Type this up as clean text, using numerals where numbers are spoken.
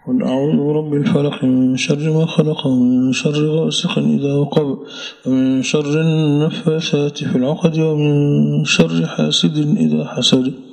قل أعوذ برب الفلق من شر ما خلق ومن شر غاسق إذا وقب ومن شر النفاثات في العقد ومن شر حاسد إذا حسد